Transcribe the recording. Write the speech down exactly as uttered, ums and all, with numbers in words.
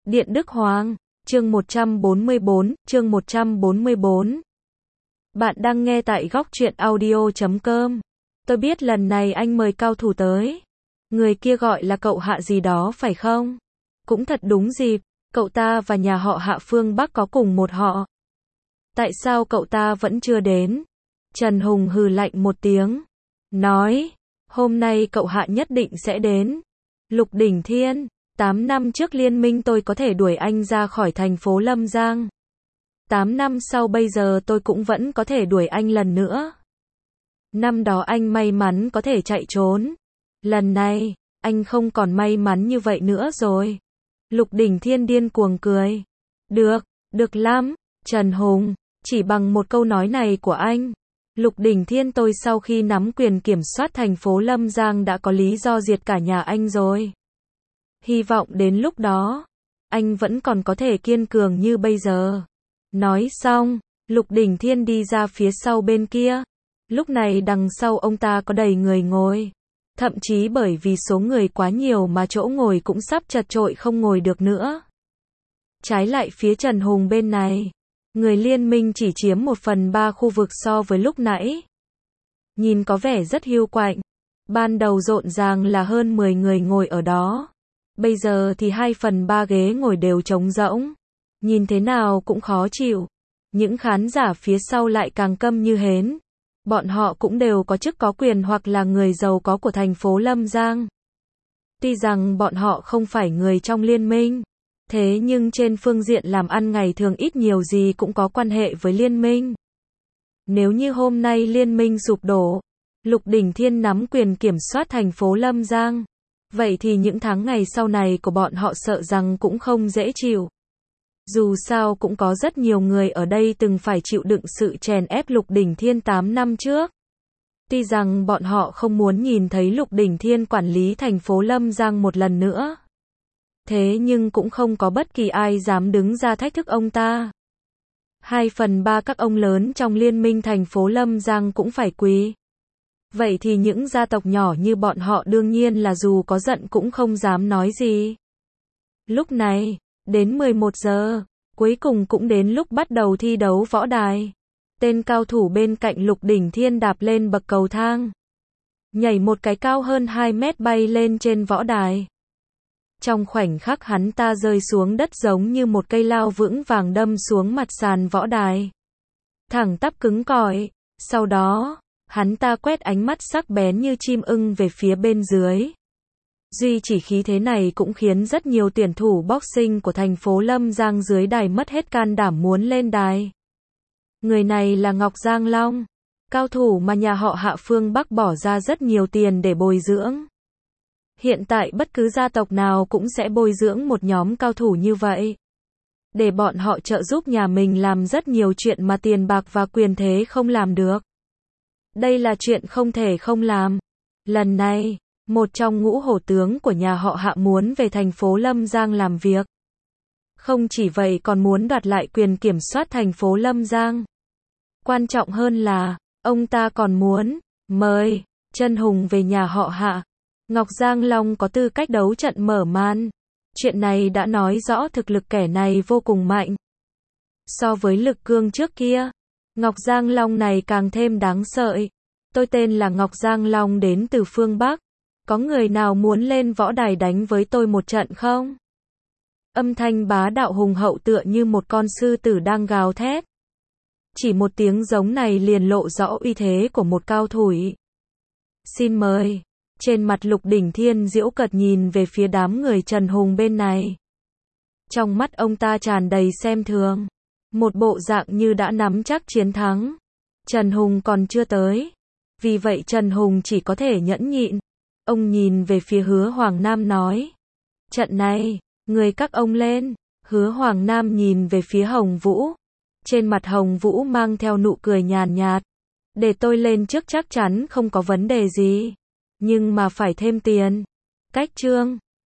Điện Đức Hoàng, chương một trăm bốn mươi bốn, chương một trăm bốn mươi bốn. Bạn đang nghe tại góc truyện audio chấm com. Tôi biết lần này anh mời cao thủ tới. Người kia gọi là cậu Hạ gì đó phải không? Cũng thật đúng dịp, cậu ta và nhà họ Hạ phương Bắc có cùng một họ. Tại sao cậu ta vẫn chưa đến? Trần Hùng hừ lạnh một tiếng. Nói, hôm nay cậu Hạ nhất định sẽ đến. Lục Đỉnh Thiên, tám năm trước liên minh tôi có thể đuổi anh ra khỏi thành phố Lâm Giang. tám năm sau bây giờ tôi cũng vẫn có thể đuổi anh lần nữa. Năm đó anh may mắn có thể chạy trốn. Lần này, anh không còn may mắn như vậy nữa rồi. Lục Đỉnh Thiên điên cuồng cười. Được, được lắm, Trần Hùng, chỉ bằng một câu nói này của anh. Lục Đỉnh Thiên tôi sau khi nắm quyền kiểm soát thành phố Lâm Giang đã có lý do diệt cả nhà anh rồi. Hy vọng đến lúc đó, anh vẫn còn có thể kiên cường như bây giờ. Nói xong, Lục Đỉnh Thiên đi ra phía sau bên kia. Lúc này đằng sau ông ta có đầy người ngồi. Thậm chí bởi vì số người quá nhiều mà chỗ ngồi cũng sắp chật chội không ngồi được nữa. Trái lại phía Trần Hùng bên này, người liên minh chỉ chiếm một phần ba khu vực so với lúc nãy. Nhìn có vẻ rất hiu quạnh. Ban đầu rộn ràng là hơn mười người ngồi ở đó. Bây giờ thì hai phần ba ghế ngồi đều trống rỗng. Nhìn thế nào cũng khó chịu. Những khán giả phía sau lại càng câm như hến. Bọn họ cũng đều có chức có quyền hoặc là người giàu có của thành phố Lâm Giang. Tuy rằng bọn họ không phải người trong liên minh. Thế nhưng trên phương diện làm ăn ngày thường ít nhiều gì cũng có quan hệ với liên minh. Nếu như hôm nay liên minh sụp đổ, Lục Đỉnh Thiên nắm quyền kiểm soát thành phố Lâm Giang, vậy thì những tháng ngày sau này của bọn họ sợ rằng cũng không dễ chịu. Dù sao cũng có rất nhiều người ở đây từng phải chịu đựng sự chèn ép Lục Đỉnh Thiên tám năm trước. Tuy rằng bọn họ không muốn nhìn thấy Lục Đỉnh Thiên quản lý thành phố Lâm Giang một lần nữa. Thế nhưng cũng không có bất kỳ ai dám đứng ra thách thức ông ta. Hai phần ba các ông lớn trong liên minh thành phố Lâm Giang cũng phải quỳ. Vậy thì những gia tộc nhỏ như bọn họ đương nhiên là dù có giận cũng không dám nói gì. Lúc này, đến mười một giờ, cuối cùng cũng đến lúc bắt đầu thi đấu võ đài. Tên cao thủ bên cạnh Lục Đỉnh Thiên đạp lên bậc cầu thang. Nhảy một cái cao hơn hai mét bay lên trên võ đài. Trong khoảnh khắc hắn ta rơi xuống đất giống như một cây lao vững vàng đâm xuống mặt sàn võ đài. Thẳng tắp cứng cỏi. Sau đó, hắn ta quét ánh mắt sắc bén như chim ưng về phía bên dưới. Duy chỉ khí thế này cũng khiến rất nhiều tuyển thủ boxing của thành phố Lâm Giang dưới đài mất hết can đảm muốn lên đài. Người này là Ngọc Giang Long, cao thủ mà nhà họ Hạ phương Bắc bỏ ra rất nhiều tiền để bồi dưỡng. Hiện tại bất cứ gia tộc nào cũng sẽ bồi dưỡng một nhóm cao thủ như vậy. Để bọn họ trợ giúp nhà mình làm rất nhiều chuyện mà tiền bạc và quyền thế không làm được. Đây là chuyện không thể không làm. Lần này, một trong ngũ hổ tướng của nhà họ Hạ muốn về thành phố Lâm Giang làm việc. Không chỉ vậy còn muốn đoạt lại quyền kiểm soát thành phố Lâm Giang. Quan trọng hơn là, ông ta còn muốn mời Trần Hùng về nhà họ Hạ. Ngọc Giang Long có tư cách đấu trận mở màn. Chuyện này đã nói rõ thực lực kẻ này vô cùng mạnh. So với Lực Cương trước kia, Ngọc Giang Long này càng thêm đáng sợ. Tôi tên là Ngọc Giang Long đến từ phương Bắc. Có người nào muốn lên võ đài đánh với tôi một trận không? Âm thanh bá đạo hùng hậu tựa như một con sư tử đang gào thét. Chỉ một tiếng giống này liền lộ rõ uy thế của một cao thủ. Xin mời. Trên mặt Lục Đỉnh Thiên giễu cợt nhìn về phía đám người Trần Hùng bên này. Trong mắt ông ta tràn đầy xem thường. Một bộ dạng như đã nắm chắc chiến thắng. Trần Hùng còn chưa tới. Vì vậy Trần Hùng chỉ có thể nhẫn nhịn. Ông nhìn về phía Hứa Hoàng Nam nói. Trận này, người các ông lên. Hứa Hoàng Nam nhìn về phía Hồng Vũ. Trên mặt Hồng Vũ mang theo nụ cười nhàn nhạt. Để tôi lên trước chắc chắn không có vấn đề gì. Nhưng mà phải thêm tiền. Cách chương.